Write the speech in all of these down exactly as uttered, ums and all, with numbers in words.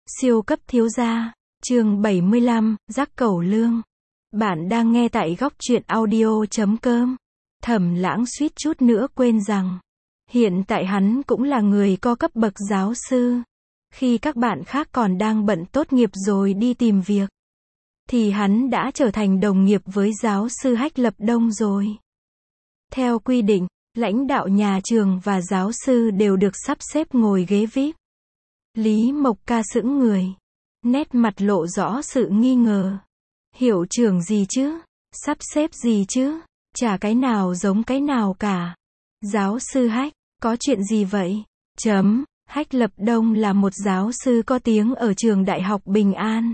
Siêu cấp thiếu gia, chương bảy mươi lăm, Dắc Cẩu Lương. Bạn đang nghe tại góc truyện audio chấm com. Thẩm Lãng suýt chút nữa quên rằng, hiện tại hắn cũng là người có cấp bậc giáo sư. Khi các bạn khác còn đang bận tốt nghiệp rồi đi tìm việc, thì hắn đã trở thành đồng nghiệp với giáo sư Hách Lập Đông rồi. Theo quy định, lãnh đạo nhà trường và giáo sư đều được sắp xếp ngồi ghế vi ai pi. Lý Mộc Ca sững người, nét mặt lộ rõ sự nghi ngờ. Hiệu trưởng gì chứ? Sắp xếp gì chứ? Chả cái nào giống cái nào cả. Giáo sư Hách, có chuyện gì vậy? Chấm, Hách Lập Đông là một giáo sư có tiếng ở trường Đại học Bình An.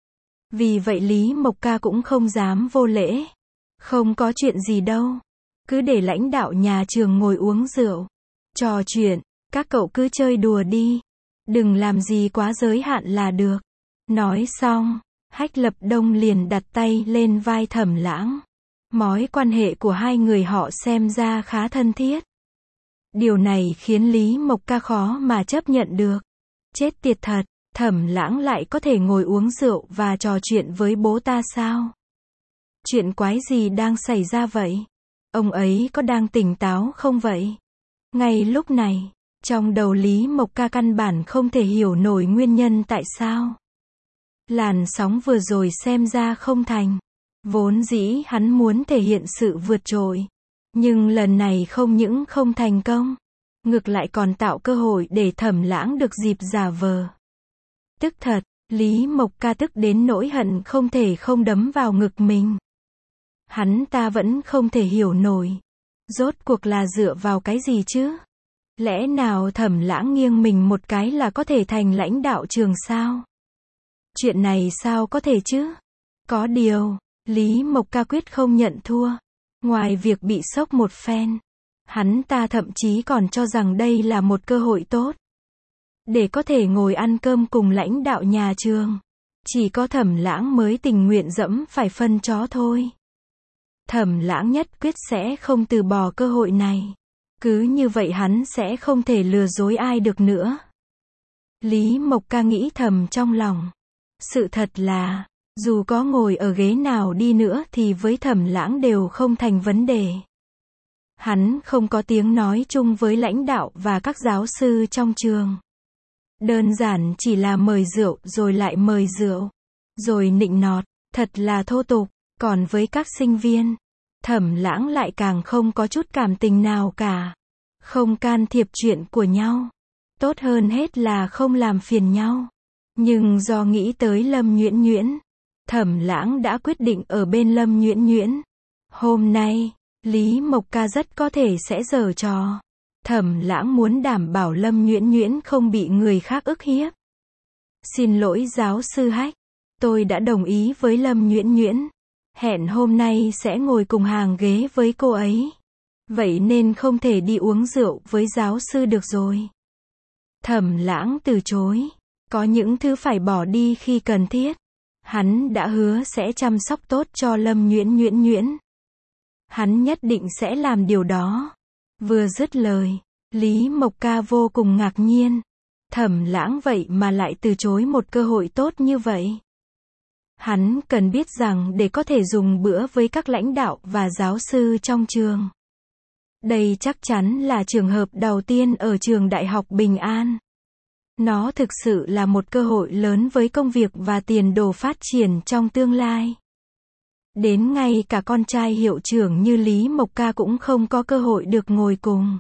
Vì vậy Lý Mộc Ca cũng không dám vô lễ. Không có chuyện gì đâu. Cứ để lãnh đạo nhà trường ngồi uống rượu, trò chuyện, các cậu cứ chơi đùa đi. Đừng làm gì quá giới hạn là được. Nói xong, Hách Lập Đông liền đặt tay lên vai Thẩm Lãng. Mối quan hệ của hai người họ xem ra khá thân thiết. Điều này khiến Lý Mộc Ca khó mà chấp nhận được. Chết tiệt thật, Thẩm Lãng lại có thể ngồi uống rượu và trò chuyện với bố ta sao? Chuyện quái gì đang xảy ra vậy? Ông ấy có đang tỉnh táo không vậy? Ngay lúc này, trong đầu Lý Mộc Ca căn bản không thể hiểu nổi nguyên nhân tại sao làn sóng vừa rồi xem ra không thành. Vốn dĩ hắn muốn thể hiện sự vượt trội, nhưng lần này không những không thành công, ngược lại còn tạo cơ hội để Thẩm Lãng được dịp giả vờ. Tức thật, Lý Mộc Ca tức đến nỗi hận không thể không đấm vào ngực mình. Hắn ta vẫn không thể hiểu nổi. Rốt cuộc là dựa vào cái gì chứ? Lẽ nào Thẩm Lãng nghiêng mình một cái là có thể thành lãnh đạo trường sao? Chuyện này sao có thể chứ? Có điều, Lý Mộc Ca quyết không nhận thua. Ngoài việc bị sốc một phen, hắn ta thậm chí còn cho rằng đây là một cơ hội tốt để có thể ngồi ăn cơm cùng lãnh đạo nhà trường. Chỉ có Thẩm Lãng mới tình nguyện dẫm phải phân chó thôi. Thẩm Lãng nhất quyết sẽ không từ bỏ cơ hội này. Cứ như vậy hắn sẽ không thể lừa dối ai được nữa. Lý Mộc Ca nghĩ thầm trong lòng. Sự thật là, dù có ngồi ở ghế nào đi nữa thì với Thẩm Lãng đều không thành vấn đề. Hắn không có tiếng nói chung với lãnh đạo và các giáo sư trong trường. Đơn giản chỉ là mời rượu rồi lại mời rượu. Rồi nịnh nọt, thật là thô tục. Còn với các sinh viên, Thẩm Lãng lại càng không có chút cảm tình nào cả. Không can thiệp chuyện của nhau. Tốt hơn hết là không làm phiền nhau. Nhưng do nghĩ tới Lâm Nhuyễn Nhuyễn, Thẩm Lãng đã quyết định ở bên Lâm Nhuyễn Nhuyễn. Hôm nay, Lý Mộc Ca rất có thể sẽ giở trò. Thẩm Lãng muốn đảm bảo Lâm Nhuyễn Nhuyễn không bị người khác ức hiếp. Xin lỗi giáo sư Hách, tôi đã đồng ý với Lâm Nhuyễn Nhuyễn. Hẹn hôm nay sẽ ngồi cùng hàng ghế với cô ấy. Vậy nên không thể đi uống rượu với giáo sư được rồi. Thẩm Lãng từ chối. Có những thứ phải bỏ đi khi cần thiết. Hắn đã hứa sẽ chăm sóc tốt cho Lâm Nhuyễn Nhuyễn Nhuyễn. Hắn nhất định sẽ làm điều đó. Vừa dứt lời, Lý Mộc Ca vô cùng ngạc nhiên. Thẩm Lãng vậy mà lại từ chối một cơ hội tốt như vậy. Hắn cần biết rằng để có thể dùng bữa với các lãnh đạo và giáo sư trong trường. Đây chắc chắn là trường hợp đầu tiên ở trường Đại học Bình An. Nó thực sự là một cơ hội lớn với công việc và tiền đồ phát triển trong tương lai. Đến ngay cả con trai hiệu trưởng như Lý Mộc Ca cũng không có cơ hội được ngồi cùng.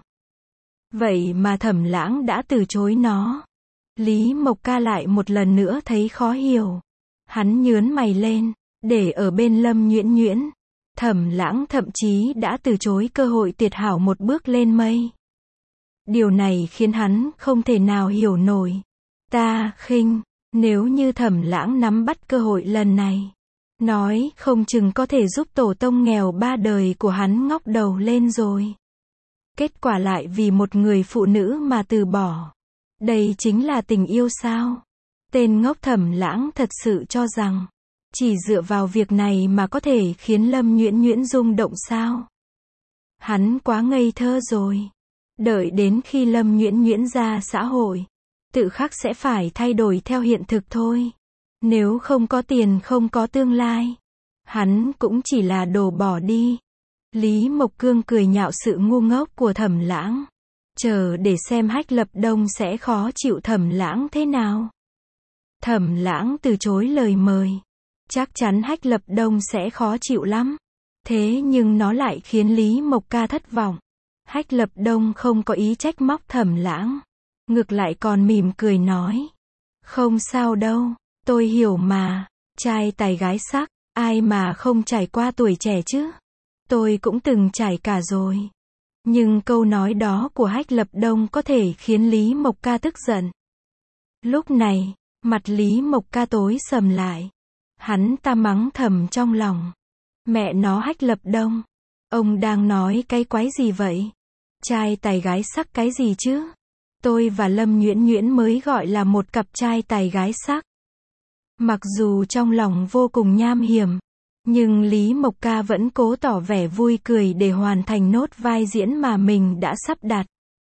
Vậy mà Thẩm Lãng đã từ chối nó. Lý Mộc Ca lại một lần nữa thấy khó hiểu. Hắn nhướng mày lên, để ở bên Lâm Nhuyễn Nhuyễn. Thẩm Lãng thậm chí đã từ chối cơ hội tuyệt hảo một bước lên mây. Điều này khiến hắn không thể nào hiểu nổi. Ta khinh, nếu như Thẩm Lãng nắm bắt cơ hội lần này, nói không chừng có thể giúp tổ tông nghèo ba đời của hắn ngóc đầu lên rồi. Kết quả lại vì một người phụ nữ mà từ bỏ. Đây chính là tình yêu sao? Tên ngốc Thẩm Lãng thật sự cho rằng, chỉ dựa vào việc này mà có thể khiến Lâm Nhuyễn Nhuyễn rung động sao? Hắn quá ngây thơ rồi. Đợi đến khi Lâm Nhuyễn Nhuyễn ra xã hội, tự khắc sẽ phải thay đổi theo hiện thực thôi. Nếu không có tiền không có tương lai, hắn cũng chỉ là đồ bỏ đi. Lý Mộc Cương cười nhạo sự ngu ngốc của Thẩm Lãng. Chờ để xem Hách Lập Đông sẽ khó chịu Thẩm Lãng thế nào. Thẩm Lãng từ chối lời mời. Chắc chắn Hách Lập Đông sẽ khó chịu lắm. Thế nhưng nó lại khiến Lý Mộc Ca thất vọng. Hách Lập Đông không có ý trách móc Thẩm Lãng. Ngược lại còn mỉm cười nói. Không sao đâu, tôi hiểu mà. Trai tài gái sắc, ai mà không trải qua tuổi trẻ chứ. Tôi cũng từng trải cả rồi. Nhưng câu nói đó của Hách Lập Đông có thể khiến Lý Mộc Ca tức giận. Lúc này, mặt Lý Mộc Ca tối sầm lại. Hắn ta mắng thầm trong lòng. Mẹ nó Hách Lập Đông. Ông đang nói cái quái gì vậy? Trai tài gái sắc cái gì chứ? Tôi và Lâm Nhuyễn Nhuyễn mới gọi là một cặp trai tài gái sắc. Mặc dù trong lòng vô cùng nham hiểm, nhưng Lý Mộc Ca vẫn cố tỏ vẻ vui cười để hoàn thành nốt vai diễn mà mình đã sắp đặt.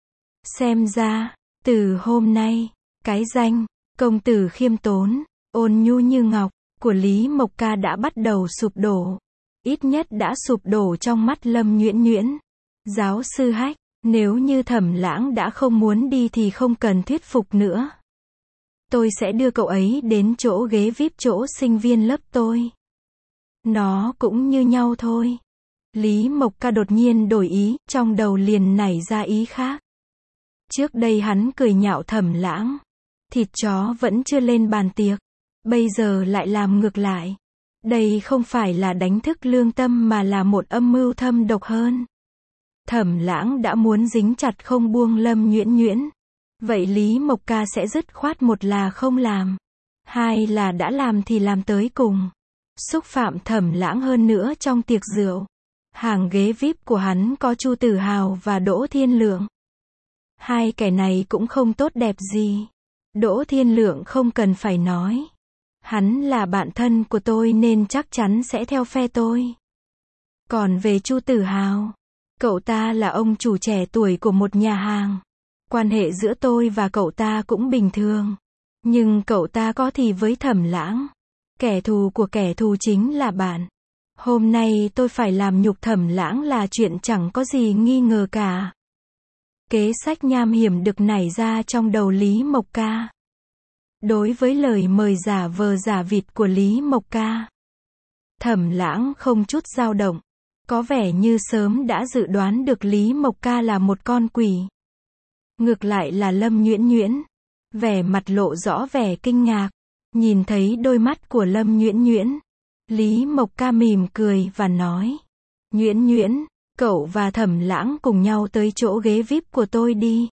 Xem ra, từ hôm nay, cái danh, công tử khiêm tốn, ôn nhu như ngọc, của Lý Mộc Ca đã bắt đầu sụp đổ. Ít nhất đã sụp đổ trong mắt Lâm Nhuyễn Nhuyễn. Giáo sư Hách, nếu như Thẩm Lãng đã không muốn đi thì không cần thuyết phục nữa. Tôi sẽ đưa cậu ấy đến chỗ ghế vi ai pi chỗ sinh viên lớp tôi. Nó cũng như nhau thôi. Lý Mộc Ca đột nhiên đổi ý, trong đầu liền nảy ra ý khác. Trước đây hắn cười nhạo Thẩm Lãng. Thịt chó vẫn chưa lên bàn tiệc. Bây giờ lại làm ngược lại. Đây không phải là đánh thức lương tâm mà là một âm mưu thâm độc hơn. Thẩm Lãng đã muốn dính chặt không buông Lâm Nhuyễn Nhuyễn. Vậy Lý Mộc Ca sẽ dứt khoát một là không làm. Hai là đã làm thì làm tới cùng. Xúc phạm Thẩm Lãng hơn nữa trong tiệc rượu. Hàng ghế vi ai pi của hắn có Chu Tử Hào và Đỗ Thiên Lượng. Hai kẻ này cũng không tốt đẹp gì. Đỗ Thiên Lượng không cần phải nói. Hắn là bạn thân của tôi nên chắc chắn sẽ theo phe tôi. Còn về Chu Tử Hào, cậu ta là ông chủ trẻ tuổi của một nhà hàng. Quan hệ giữa tôi và cậu ta cũng bình thường. Nhưng cậu ta có thì với Thẩm Lãng. Kẻ thù của kẻ thù chính là bạn. Hôm nay tôi phải làm nhục Thẩm Lãng là chuyện chẳng có gì nghi ngờ cả. Kế sách nham hiểm được nảy ra trong đầu Lý Mộc Ca. Đối với lời mời giả vờ giả vịt của Lý Mộc Ca, Thẩm Lãng không chút dao động. Có vẻ như sớm đã dự đoán được Lý Mộc Ca là một con quỷ. Ngược lại là Lâm Nhuyễn Nhuyễn. Vẻ mặt lộ rõ vẻ kinh ngạc. Nhìn thấy đôi mắt của Lâm Nhuyễn Nhuyễn, Lý Mộc Ca mỉm cười và nói. Nhuyễn Nhuyễn, cậu và Thẩm Lãng cùng nhau tới chỗ ghế vi ai pi của tôi đi.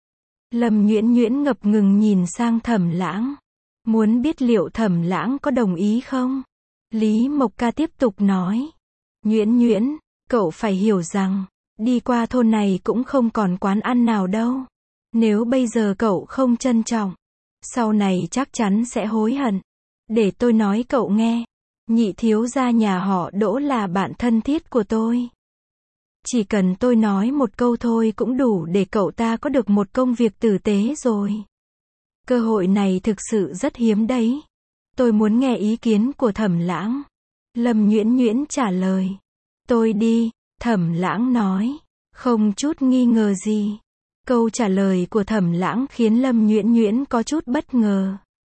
Lâm Nhuyễn Nhuyễn ngập ngừng nhìn sang Thẩm Lãng. Muốn biết liệu Thẩm Lãng có đồng ý không? Lý Mộc Ca tiếp tục nói. Nhuyễn Nhuyễn, cậu phải hiểu rằng, đi qua thôn này cũng không còn quán ăn nào đâu. Nếu bây giờ cậu không trân trọng, sau này chắc chắn sẽ hối hận. Để tôi nói cậu nghe, nhị thiếu gia nhà họ Đỗ là bạn thân thiết của tôi. Chỉ cần tôi nói một câu thôi cũng đủ để cậu ta có được một công việc tử tế rồi. Cơ hội này thực sự rất hiếm đấy. Tôi muốn nghe ý kiến của Thẩm Lãng. Lâm Nhuyễn Nhuyễn trả lời. Tôi đi, Thẩm Lãng nói. Không chút nghi ngờ gì. Câu trả lời của Thẩm Lãng khiến Lâm Nhuyễn Nhuyễn có chút bất ngờ.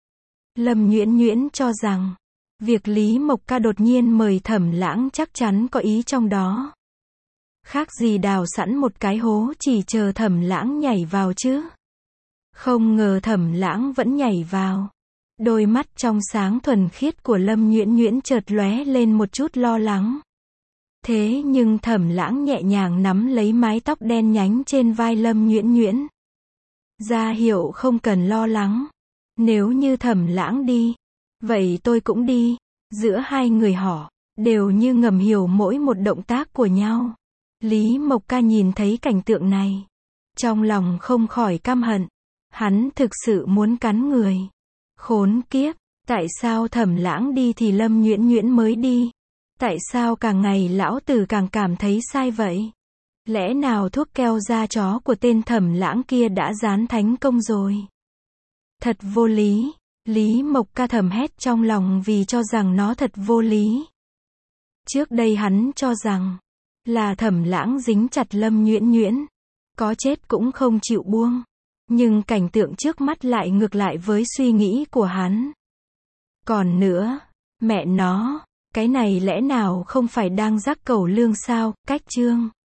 Lâm Nhuyễn Nhuyễn cho rằng, việc Lý Mộc Ca đột nhiên mời Thẩm Lãng chắc chắn có ý trong đó. Khác gì đào sẵn một cái hố chỉ chờ Thẩm Lãng nhảy vào chứ. Không ngờ Thẩm Lãng vẫn nhảy vào. Đôi mắt trong sáng thuần khiết của Lâm Nhuyễn Nhuyễn chợt lóe lên một chút lo lắng. Thế nhưng Thẩm Lãng nhẹ nhàng nắm lấy mái tóc đen nhánh trên vai Lâm Nhuyễn Nhuyễn. Ra hiệu không cần lo lắng. Nếu như Thẩm Lãng đi, vậy tôi cũng đi. Giữa hai người họ, đều như ngầm hiểu mỗi một động tác của nhau. Lý Mộc Ca nhìn thấy cảnh tượng này. Trong lòng không khỏi căm hận. Hắn thực sự muốn cắn người. Khốn kiếp, tại sao Thẩm Lãng đi thì Lâm Nhuyễn Nhuyễn mới đi? Tại sao càng ngày lão tử càng cảm thấy sai vậy? Lẽ nào thuốc keo da chó của tên Thẩm Lãng kia đã dán thành công rồi? Thật vô lý. Lý Mộc Ca thầm hét trong lòng vì cho rằng nó thật vô lý. Trước đây hắn cho rằng là Thẩm Lãng dính chặt Lâm Nhuyễn Nhuyễn, có chết cũng không chịu buông. Nhưng cảnh tượng trước mắt lại ngược lại với suy nghĩ của hắn. Còn nữa, mẹ nó, cái này lẽ nào không phải đang rắc cẩu lương sao? Cách chương